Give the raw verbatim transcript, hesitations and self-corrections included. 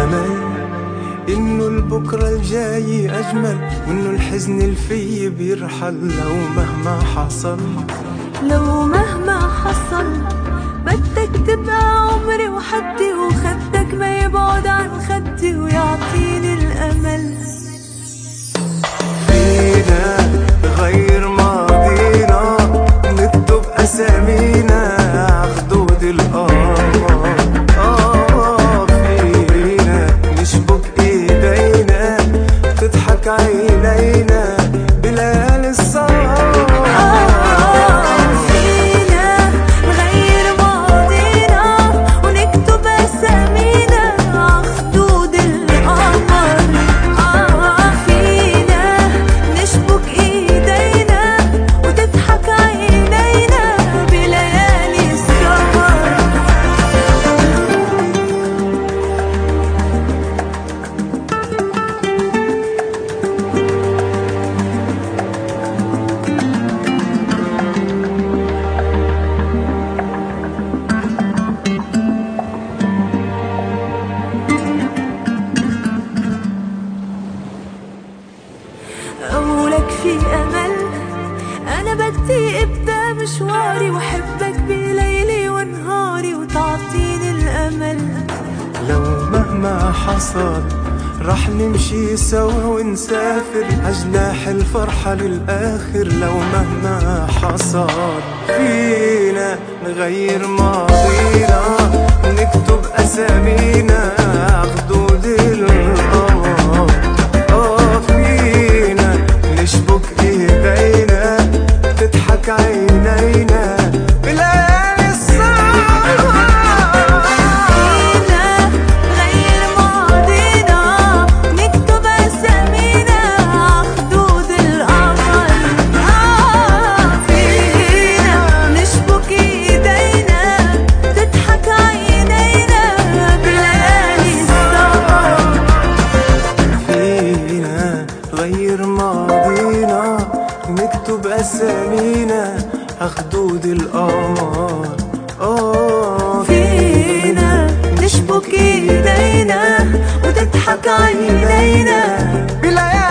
أمل إنه البكرة الجاي أجمل، وإنه الحزن الفي بيرحل لو مهما حصل. لو مهما حصل بدك تبقى عمري وحدي، وخدك ما يبعد عن خدي ويعطيني الأمل. فينا نغير ماضينا، نكتب أسامينا عخدود القمر. آه فينا نشبك إيدينا، تضحك عينينا بليالي السهر. أقولك في أمل، أنا بدي أبدأ مشواري وأحبك بليلي ونهاري وتعطيني الأمل. لو مهما حصل رح نمشي سوا ونسافر عجناح الفرحة للآخر. لو مهما حصل فينا نغير ماضينا، نكتب أسامينا عخدود القمر. آه فينا نشبك إيدينا، تضحك عينينا بليالي السهر. غير ماضينا، نكتب أسامينا عخدود القمر. آه فينا نشبك إيدينا وتضحك عينينا بليالي